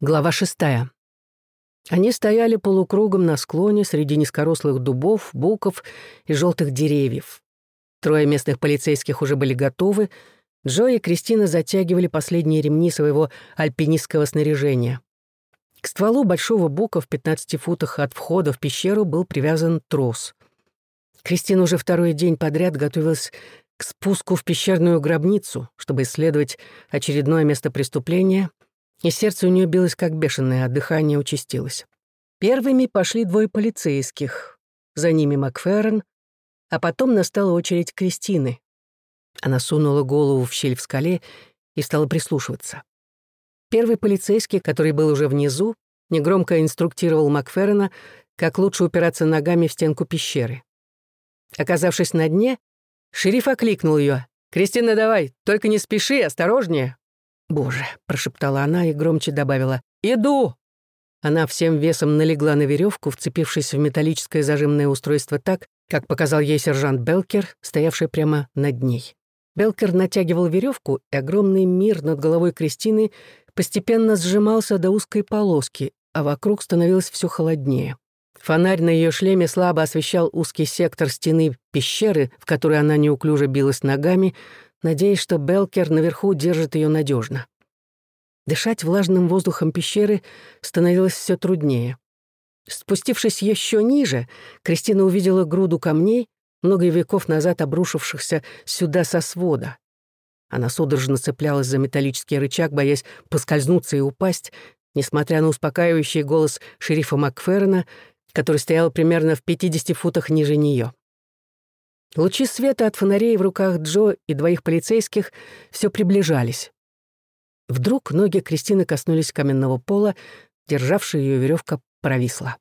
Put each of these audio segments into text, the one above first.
Глава 6. Они стояли полукругом на склоне среди низкорослых дубов, буков и желтых деревьев. Трое местных полицейских уже были готовы. Джо и Кристина затягивали последние ремни своего альпинистского снаряжения. К стволу большого бука в 15 футах от входа в пещеру был привязан трос. Кристина уже второй день подряд готовилась к спуску в пещерную гробницу, чтобы исследовать очередное место преступления, и сердце у нее билось как бешеное, а дыхание участилось. Первыми пошли двое полицейских, за ними Макферрин, а потом настала очередь Кристины. Она сунула голову в щель в скале и стала прислушиваться. Первый полицейский, который был уже внизу, негромко инструктировал Макферрина, как лучше упираться ногами в стенку пещеры. Оказавшись на дне, шериф окликнул ее: «Кристина, давай, только не спеши, осторожнее!» «Боже!» — прошептала она и громче добавила: «Иду!» Она всем весом налегла на веревку, вцепившись в металлическое зажимное устройство так, как показал ей сержант Белкер, стоявший прямо над ней. Белкер натягивал веревку, и огромный мир над головой Кристины постепенно сжимался до узкой полоски, а вокруг становилось все холоднее. Фонарь на ее шлеме слабо освещал узкий сектор стены пещеры, в которой она неуклюже билась ногами, надеясь, что Белкер наверху держит ее надежно. Дышать влажным воздухом пещеры становилось все труднее. Спустившись еще ниже, Кристина увидела груду камней, много веков назад обрушившихся сюда со свода. Она судорожно цеплялась за металлический рычаг, боясь поскользнуться и упасть, несмотря на успокаивающий голос шерифа Макферрина, который стоял примерно в 50 футах ниже нее. Лучи света от фонарей в руках Джо и двоих полицейских все приближались. Вдруг ноги Кристины коснулись каменного пола, державшая ее веревка провисла.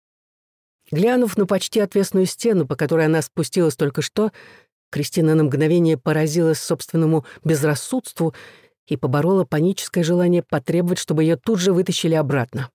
Глянув на почти отвесную стену, по которой она спустилась только что, Кристина на мгновение поразилась собственному безрассудству и поборола паническое желание потребовать, чтобы ее тут же вытащили обратно.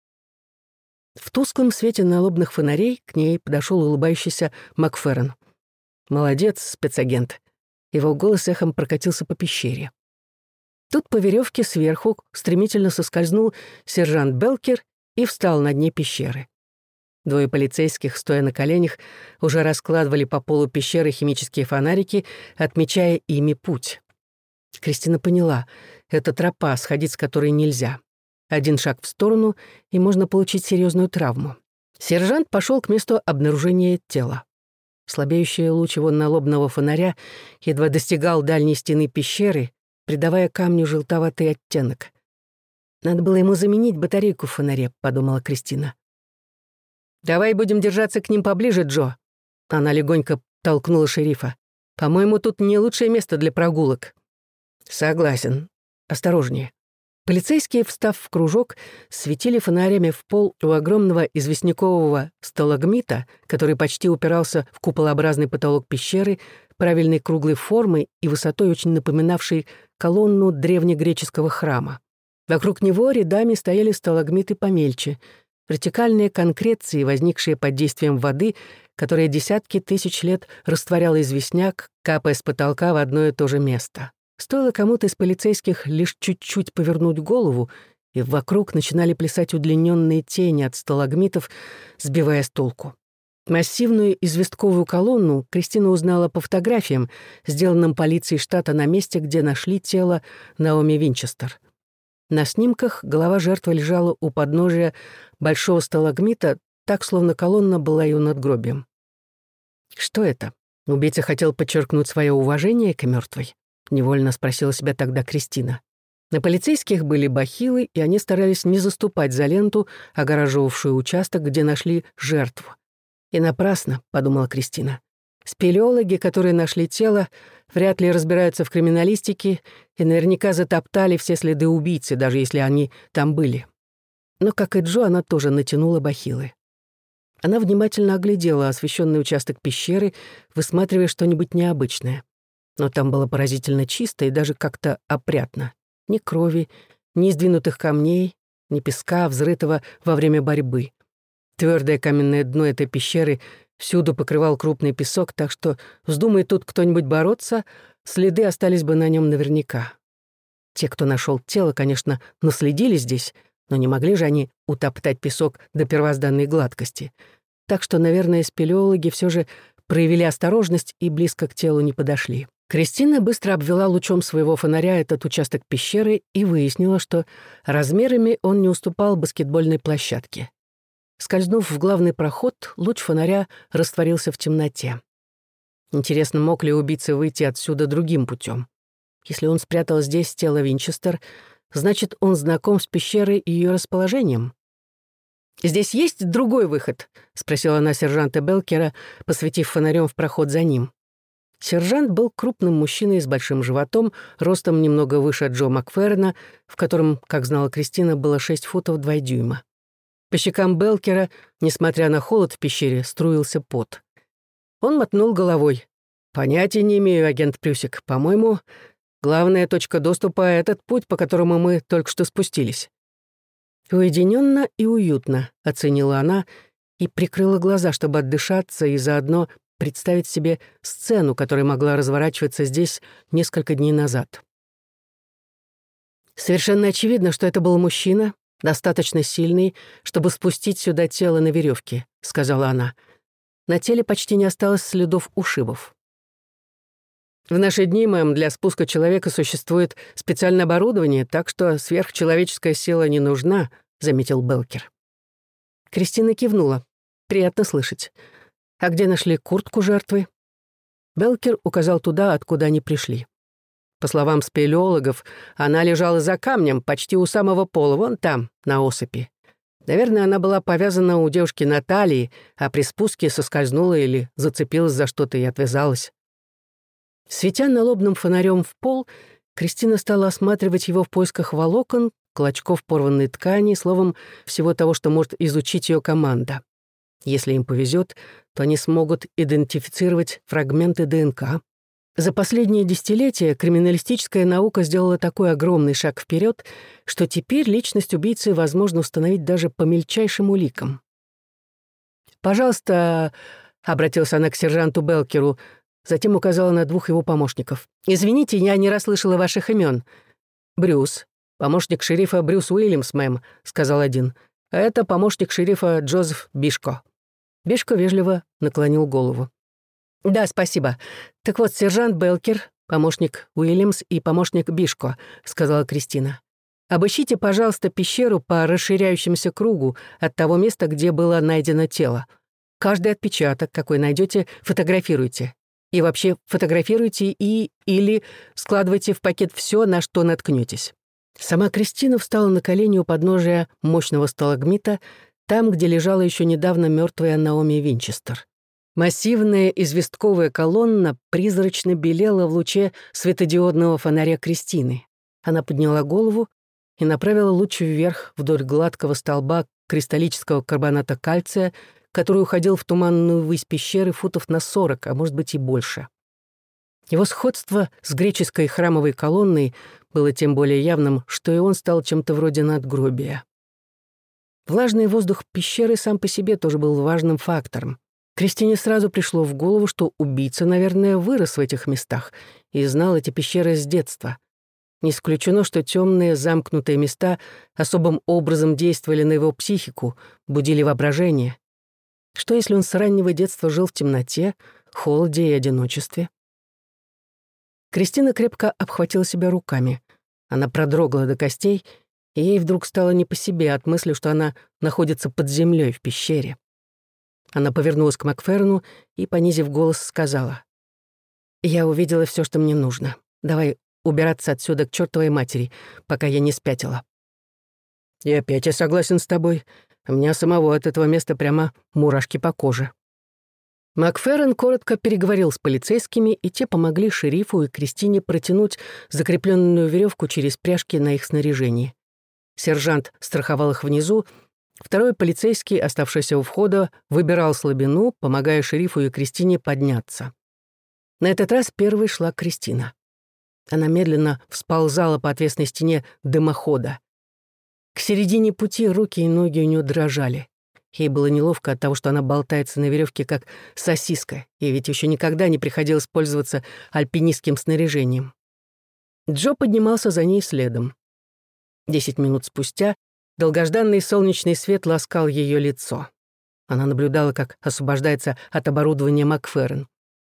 В тусклом свете налобных фонарей к ней подошел улыбающийся Макферрин. «Молодец, спецагент». Его голос эхом прокатился по пещере. Тут по веревке сверху стремительно соскользнул сержант Белкер и встал на дне пещеры. Двое полицейских, стоя на коленях, уже раскладывали по полу пещеры химические фонарики, отмечая ими путь. Кристина поняла — это тропа, сходить с которой нельзя. Один шаг в сторону, и можно получить серьезную травму. Сержант пошел к месту обнаружения тела. Слабеющий луч его налобного фонаря едва достигал дальней стены пещеры, придавая камню желтоватый оттенок. «Надо было ему заменить батарейку в фонаре», — подумала Кристина. «Давай будем держаться к ним поближе, Джо». Она легонько толкнула шерифа. «По-моему, тут не лучшее место для прогулок». «Согласен. Осторожнее». Полицейские, встав в кружок, светили фонарями в пол у огромного известнякового сталагмита, который почти упирался в куполообразный потолок пещеры, правильной круглой формы и высотой, очень напоминавшей колонну древнегреческого храма. Вокруг него рядами стояли сталагмиты помельче, вертикальные конкреции, возникшие под действием воды, которая десятки тысяч лет растворяла известняк, капая с потолка в одно и то же место. Стоило кому-то из полицейских лишь чуть-чуть повернуть голову, и вокруг начинали плясать удлиненные тени от сталагмитов, сбивая с толку. Массивную известковую колонну Кристина узнала по фотографиям, сделанным полицией штата на месте, где нашли тело Наоми Винчестер. На снимках голова жертвы лежала у подножия большого сталагмита, так, словно колонна была ее надгробием. Что это? Убийца хотел подчеркнуть свое уважение к мертвой? Невольно спросила себя тогда Кристина. На полицейских были бахилы, и они старались не заступать за ленту, огораживавшую участок, где нашли жертву. «И напрасно», — подумала Кристина. «Спелеологи, которые нашли тело, вряд ли разбираются в криминалистике и наверняка затоптали все следы убийцы, даже если они там были». Но, как и Джо, она тоже натянула бахилы. Она внимательно оглядела освещенный участок пещеры, высматривая что-нибудь необычное. Но там было поразительно чисто и даже как-то опрятно. Ни крови, ни сдвинутых камней, ни песка, взрытого во время борьбы. Твердое каменное дно этой пещеры всюду покрывал крупный песок, так что, вздумай тут кто-нибудь бороться, следы остались бы на нем наверняка. Те, кто нашел тело, конечно, наследили здесь, но не могли же они утоптать песок до первозданной гладкости. Так что, наверное, спелеологи все же проявили осторожность и близко к телу не подошли. Кристина быстро обвела лучом своего фонаря этот участок пещеры и выяснила, что размерами он не уступал баскетбольной площадке. Скользнув в главный проход, луч фонаря растворился в темноте. Интересно, мог ли убийца выйти отсюда другим путем? Если он спрятал здесь тело Винчестер, значит, он знаком с пещерой и ее расположением. «Здесь есть другой выход?» — спросила она сержанта Белкера, посветив фонарем в проход за ним. Сержант был крупным мужчиной с большим животом, ростом немного выше Джо Макферрена, в котором, как знала Кристина, было 6 футов 2 дюйма. По щекам Белкера, несмотря на холод в пещере, струился пот. Он мотнул головой. «Понятия не имею, агент Прюсик. По-моему, главная точка доступа — этот путь, по которому мы только что спустились». «Уединенно и уютно», — оценила она и прикрыла глаза, чтобы отдышаться и заодно представить себе сцену, которая могла разворачиваться здесь несколько дней назад. Совершенно очевидно, что это был мужчина, достаточно сильный, чтобы спустить сюда тело на веревке, сказала она. На теле почти не осталось следов ушибов. В наши дни, мэм, для спуска человека существует специальное оборудование, так что сверхчеловеческая сила не нужна, заметил Белкер. Кристина кивнула. Приятно слышать. А где нашли куртку жертвы? Белкер указал туда, откуда они пришли. По словам спелеологов, она лежала за камнем, почти у самого пола, вон там, на осыпи. Наверное, она была повязана у девушки на талии, а при спуске соскользнула или зацепилась за что-то и отвязалась. Светя налобным фонарем в пол, Кристина стала осматривать его в поисках волокон, клочков порванной ткани, словом, всего того, что может изучить ее команда. Если им повезет, то они смогут идентифицировать фрагменты ДНК. За последние десятилетия криминалистическая наука сделала такой огромный шаг вперед, что теперь личность убийцы возможно установить даже по мельчайшим уликам. «Пожалуйста», — обратилась она к сержанту Белкеру, затем указала на 2 его помощников. «Извините, я не расслышала ваших имен. «Брюс, помощник шерифа Брюс Уильямс, мэм», — сказал один. «А это помощник шерифа Джозеф Бишко». Бишко вежливо наклонил голову. «Да, спасибо. Так вот, сержант Белкер, помощник Уильямс и помощник Бишко», — сказала Кристина. «Обыщите, пожалуйста, пещеру по расширяющемуся кругу от того места, где было найдено тело. Каждый отпечаток, какой найдете, фотографируйте. И вообще фотографируйте или складывайте в пакет все, на что наткнетесь». Сама Кристина встала на колени у подножия мощного сталагмита, там, где лежала еще недавно мертвая Наоми Винчестер. Массивная известковая колонна призрачно белела в луче светодиодного фонаря Кристины. Она подняла голову и направила луч вверх вдоль гладкого столба кристаллического карбоната кальция, который уходил в туманную высь пещеры футов на 40, а может быть и больше. Его сходство с греческой храмовой колонной было тем более явным, что и он стал чем-то вроде надгробия. Влажный воздух пещеры сам по себе тоже был важным фактором. Кристине сразу пришло в голову, что убийца, наверное, вырос в этих местах и знал эти пещеры с детства. Не исключено, что темные замкнутые места особым образом действовали на его психику, будили воображение. Что если он с раннего детства жил в темноте, холоде и одиночестве? Кристина крепко обхватила себя руками. Она продрогла до костей, и ей вдруг стало не по себе от мысли, что она находится под землей в пещере. Она повернулась к Макферну и, понизив голос, сказала: «Я увидела все, что мне нужно. Давай убираться отсюда к чертовой матери, пока я не спятила». «И опять я согласен с тобой. У меня самого от этого места прямо мурашки по коже». Макферрен коротко переговорил с полицейскими, и те помогли шерифу и Кристине протянуть закрепленную веревку через пряжки на их снаряжении. Сержант страховал их внизу, второй полицейский, оставшийся у входа, выбирал слабину, помогая шерифу и Кристине подняться. На этот раз первой шла Кристина. Она медленно всползала по отвесной стене дымохода. К середине пути руки и ноги у нее дрожали. Ей было неловко от того, что она болтается на веревке, как сосиска, и ведь еще никогда не приходилось пользоваться альпинистским снаряжением. Джо поднимался за ней следом. 10 минут спустя Долгожданный солнечный свет ласкал ее лицо. Она наблюдала, как освобождается от оборудования Макферрин.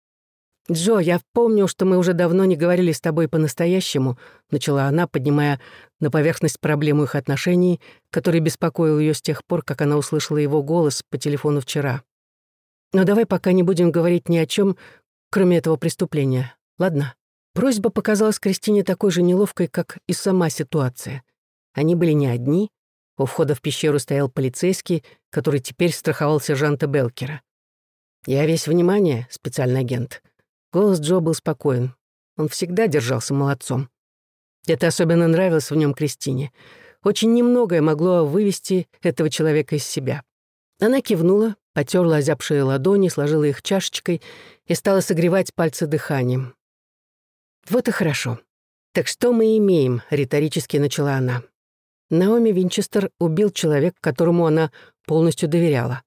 «Джо, я помню, что мы уже давно не говорили с тобой по-настоящему», начала она, поднимая на поверхность проблему их отношений, который беспокоил ее с тех пор, как она услышала его голос по телефону вчера. «Но давай пока не будем говорить ни о чем, кроме этого преступления, ладно?» Просьба показалась Кристине такой же неловкой, как и сама ситуация. Они были не одни. У входа в пещеру стоял полицейский, который теперь страховал сержанта Белкера. «Я весь внимание, специальный агент». Голос Джо был спокоен. Он всегда держался молодцом. Это особенно нравилось в нем Кристине. Очень немногое могло вывести этого человека из себя. Она кивнула, потерла озябшие ладони, сложила их чашечкой и стала согревать пальцы дыханием. «Вот и хорошо. Так что мы имеем?» — риторически начала она. Наоми Винчестер убил человека, которому она полностью доверяла.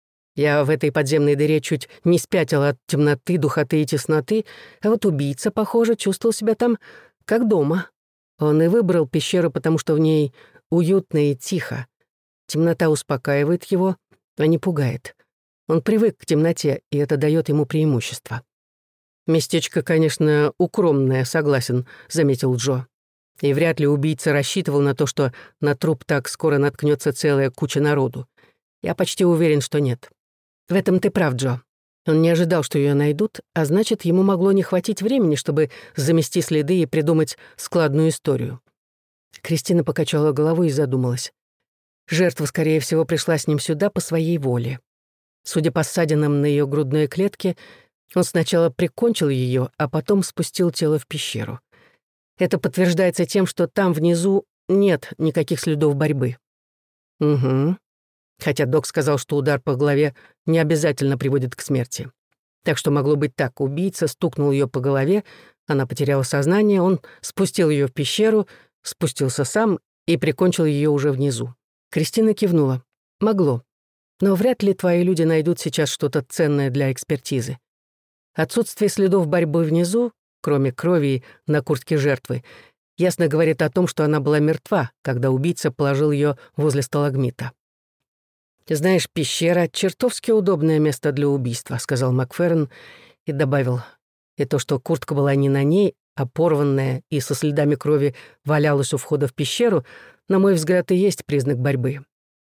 Я в этой подземной дыре чуть не спятила от темноты, духоты и тесноты, а вот убийца, похоже, чувствовал себя там как дома. Он и выбрал пещеру, потому что в ней уютно и тихо. Темнота успокаивает его, а не пугает. Он привык к темноте, и это дает ему преимущество. «Местечко, конечно, укромное, согласен», — заметил Джо. И вряд ли убийца рассчитывал на то, что на труп так скоро наткнется целая куча народу. Я почти уверен, что нет. В этом ты прав, Джо. Он не ожидал, что ее найдут, а значит, ему могло не хватить времени, чтобы замести следы и придумать складную историю. Кристина покачала головой и задумалась. Жертва, скорее всего, пришла с ним сюда по своей воле. Судя по ссадинам на ее грудной клетке, он сначала прикончил ее, а потом спустил тело в пещеру. Это подтверждается тем, что там внизу нет никаких следов борьбы. Угу. Хотя док сказал, что удар по голове не обязательно приводит к смерти. Так что могло быть так. Убийца стукнул ее по голове, она потеряла сознание, он спустил ее в пещеру, спустился сам и прикончил ее уже внизу. Кристина кивнула. Могло. Но вряд ли твои люди найдут сейчас что-то ценное для экспертизы. Отсутствие следов борьбы внизу, кроме крови на куртке жертвы, ясно говорит о том, что она была мертва, когда убийца положил ее возле сталагмита. «Знаешь, пещера — чертовски удобное место для убийства», — сказал Макферрин и добавил. И то, что куртка была не на ней, а порванная и со следами крови валялась у входа в пещеру, на мой взгляд, и есть признак борьбы.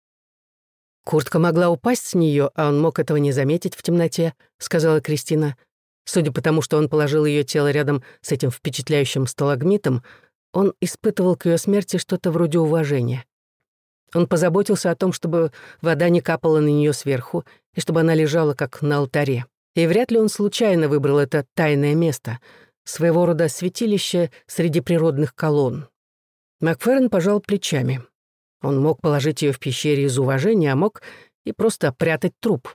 «Куртка могла упасть с нее, а он мог этого не заметить в темноте», — сказала Кристина. Судя по тому, что он положил ее тело рядом с этим впечатляющим сталагмитом, он испытывал к ее смерти что-то вроде уважения. Он позаботился о том, чтобы вода не капала на нее сверху, и чтобы она лежала как на алтаре. И вряд ли он случайно выбрал это тайное место, своего рода святилище среди природных колонн. Макферрин пожал плечами. Он мог положить ее в пещере из уважения, а мог и просто прятать труп.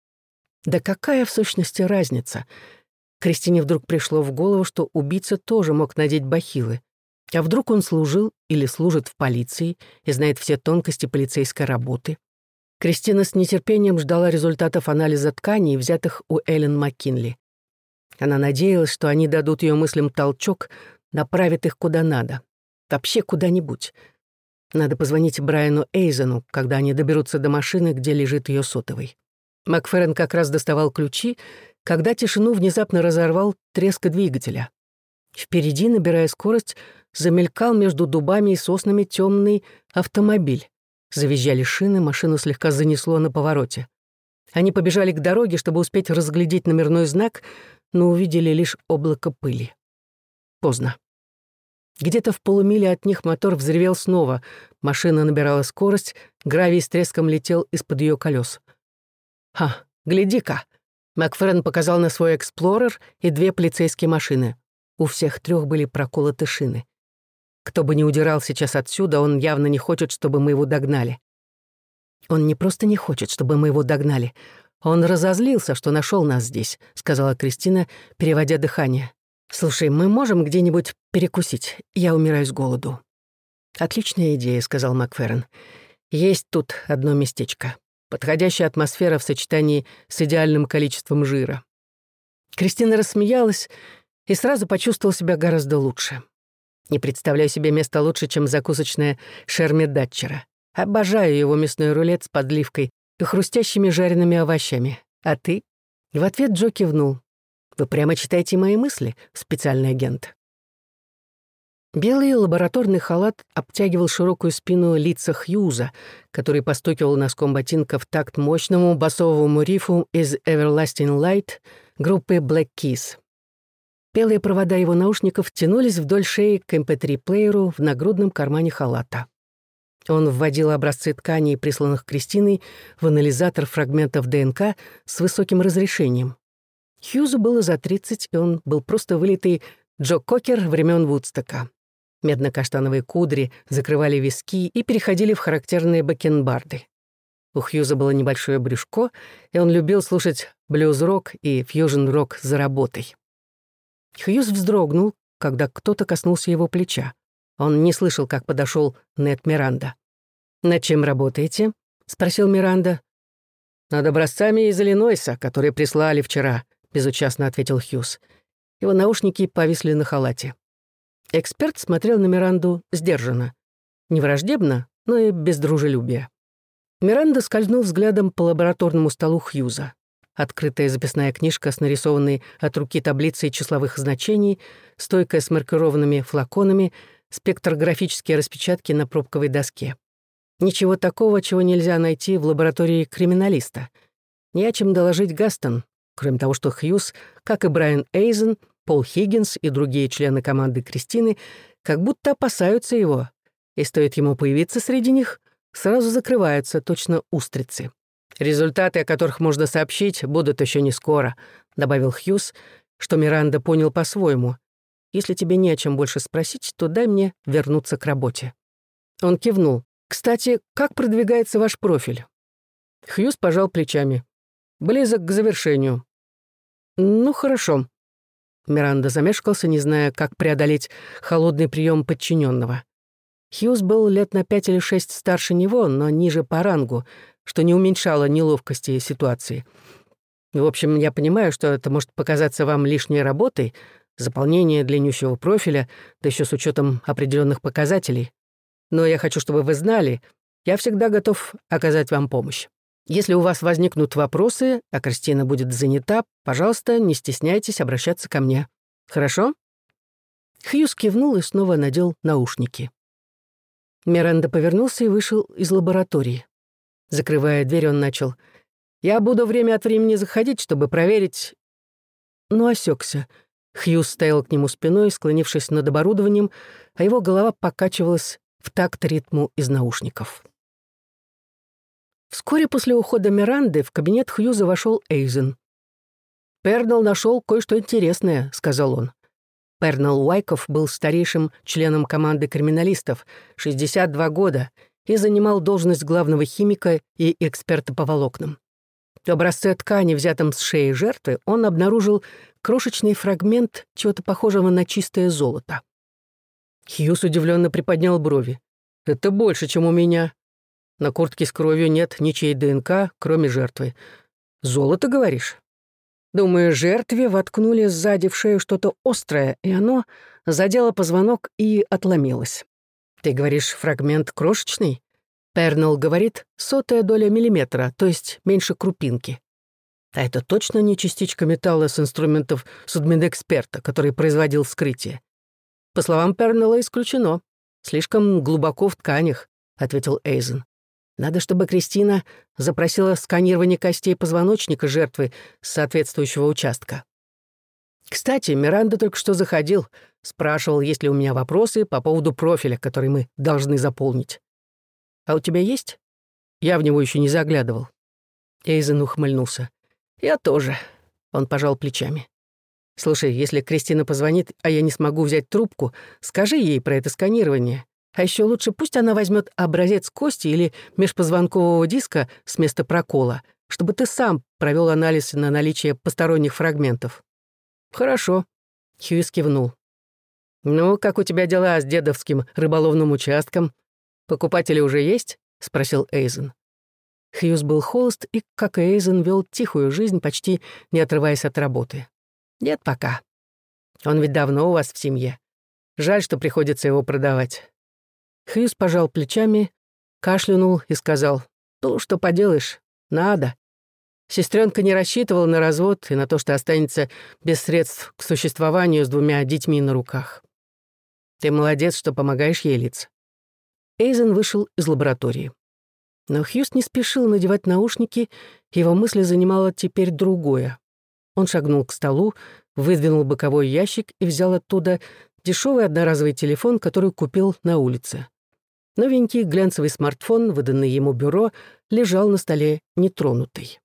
Да какая в сущности разница? Кристине вдруг пришло в голову, что убийца тоже мог надеть бахилы. А вдруг он служил или служит в полиции и знает все тонкости полицейской работы? Кристина с нетерпением ждала результатов анализа тканей, взятых у Эллен Маккинли. Она надеялась, что они дадут ее мыслям толчок, направят их куда надо. Вообще куда-нибудь. Надо позвонить Брайану Эйзену, когда они доберутся до машины, где лежит ее сотовый. Макферрин как раз доставал ключи, когда тишину внезапно разорвал треск двигателя. Впереди, набирая скорость, замелькал между дубами и соснами темный автомобиль. Завизжали шины, машину слегка занесло на повороте. Они побежали к дороге, чтобы успеть разглядеть номерной знак, но увидели лишь облако пыли. Поздно. Где-то в полумиле от них мотор взревел снова. Машина набирала скорость, гравий с треском летел из-под ее колес. «Ха, гляди-ка!» Макферрин показал на свой «Эксплорер» и 2 полицейские машины. У всех 3 были проколоты шины. Кто бы ни удирал сейчас отсюда, он явно не хочет, чтобы мы его догнали. Он не просто не хочет, чтобы мы его догнали. Он разозлился, что нашел нас здесь, сказала Кристина, переводя дыхание. «Слушай, мы можем где-нибудь перекусить? Я умираю с голоду». «Отличная идея», — сказал Макферрин. «Есть тут одно местечко. Подходящая атмосфера в сочетании с идеальным количеством жира». Кристина рассмеялась и сразу почувствовала себя гораздо лучше. Не представляю себе места лучше, чем закусочная Шерми Датчера. Обожаю его мясной рулет с подливкой и хрустящими жареными овощами. А ты?» В ответ Джо кивнул. «Вы прямо читаете мои мысли, специальный агент». Белый лабораторный халат обтягивал широкую спину лица Хьюза, который постукивал носком ботинка в такт мощному басовому рифу из Everlasting Light группы Black Keys. Белые провода его наушников тянулись вдоль шеи к MP3-плееру в нагрудном кармане халата. Он вводил образцы тканей, присланных Кристиной, в анализатор фрагментов ДНК с высоким разрешением. Хьюзу было за 30, и он был просто вылитый Джо Кокер времен Вудстока. Медно-каштановые кудри закрывали виски и переходили в характерные бакенбарды. У Хьюза было небольшое брюшко, и он любил слушать блюз-рок и фьюжн-рок за работой. Хьюз вздрогнул, когда кто-то коснулся его плеча. Он не слышал, как подошел Нед Миранда. «Над чем работаете?» — спросил Миранда. «Над образцами из Иллинойса, которые прислали вчера», — безучастно ответил Хьюз. Его наушники повисли на халате. Эксперт смотрел на Миранду сдержанно. Не враждебно, но и без дружелюбия. Миранда скользнул взглядом по лабораторному столу Хьюза. Открытая записная книжка с нарисованной от руки таблицей числовых значений, стойка с маркированными флаконами, спектрографические распечатки на пробковой доске. Ничего такого, чего нельзя найти в лаборатории криминалиста. Не о чем доложить Гастон, кроме того, что Хьюз, как и Брайан Эйзен, Пол Хиггинс и другие члены команды Кристины, как будто опасаются его, и стоит ему появиться среди них, сразу закрываются точно устрицы. «Результаты, о которых можно сообщить, будут еще не скоро», — добавил Хьюз, что Миранда понял по-своему. «Если тебе не о чем больше спросить, то дай мне вернуться к работе». Он кивнул. «Кстати, как продвигается ваш профиль?» Хьюз пожал плечами. «Близок к завершению». «Ну, хорошо». Миранда замешкался, не зная, как преодолеть холодный прием подчиненного. Хьюз был лет на 5 или 6 старше него, но ниже по рангу, что не уменьшало неловкости ситуации. В общем, я понимаю, что это может показаться вам лишней работой, заполнение длиннющего профиля, да еще с учетом определенных показателей. Но я хочу, чтобы вы знали, я всегда готов оказать вам помощь. Если у вас возникнут вопросы, а Кристина будет занята, пожалуйста, не стесняйтесь обращаться ко мне. Хорошо?» Хьюз кивнул и снова надел наушники. Миранда повернулся и вышел из лаборатории. Закрывая дверь, он начал: «Я буду время от времени заходить, чтобы проверить...» Но осекся. Хьюз стоял к нему спиной, склонившись над оборудованием, а его голова покачивалась в такт ритму из наушников. Вскоре после ухода Миранды в кабинет Хьюза вошел Эйзен. «Пернелл нашел кое-что интересное», — сказал он. Пернелл Уайков был старейшим членом команды криминалистов, 62 года, и занимал должность главного химика и эксперта по волокнам. В образце ткани, взятом с шеи жертвы, он обнаружил крошечный фрагмент чего-то похожего на чистое золото. Хьюз удивленно приподнял брови. «Это больше, чем у меня. На куртке с кровью нет ничьей ДНК, кроме жертвы. Золото, говоришь?» «Думаю, жертве воткнули сзади в шею что-то острое, и оно задело позвонок и отломилось. Ты говоришь, фрагмент крошечный?» Пернелл говорит, 100 доля миллиметра, то есть меньше крупинки. А это точно не частичка металла с инструментов судмедэксперта, который производил вскрытие. По словам Пернелла, исключено. Слишком глубоко в тканях, ответил Эйзен. Надо, чтобы Кристина запросила сканирование костей позвоночника жертвы с соответствующего участка. Кстати, Миранда только что заходил, спрашивал, есть ли у меня вопросы по поводу профиля, который мы должны заполнить. «А у тебя есть?» Я в него еще не заглядывал. Эйзен ухмыльнулся. «Я тоже». Он пожал плечами. «Слушай, если Кристина позвонит, а я не смогу взять трубку, скажи ей про это сканирование. А еще лучше пусть она возьмет образец кости или межпозвонкового диска с места прокола, чтобы ты сам провел анализ на наличие посторонних фрагментов». «Хорошо», — Хьюз кивнул. «Ну, как у тебя дела с дедовским рыболовным участком? Покупатели уже есть?» — спросил Эйзен. Хьюз был холост и, как и Эйзен, вел тихую жизнь, почти не отрываясь от работы. «Нет пока. Он ведь давно у вас в семье. Жаль, что приходится его продавать». Хьюз пожал плечами. кашлянул и сказал: «Ну, что поделаешь, надо». Сестренка не рассчитывала на развод и на то, что останется без средств к существованию с 2 детьми на руках. «Ты молодец, что помогаешь ей, Лиц». Эйзен вышел из лаборатории. Но Хьюз не спешил надевать наушники, его мысли занимало теперь другое. Он шагнул к столу, выдвинул боковой ящик и взял оттуда дешевый одноразовый телефон, который купил на улице. Новенький глянцевый смартфон, выданный ему бюро, лежал на столе нетронутый.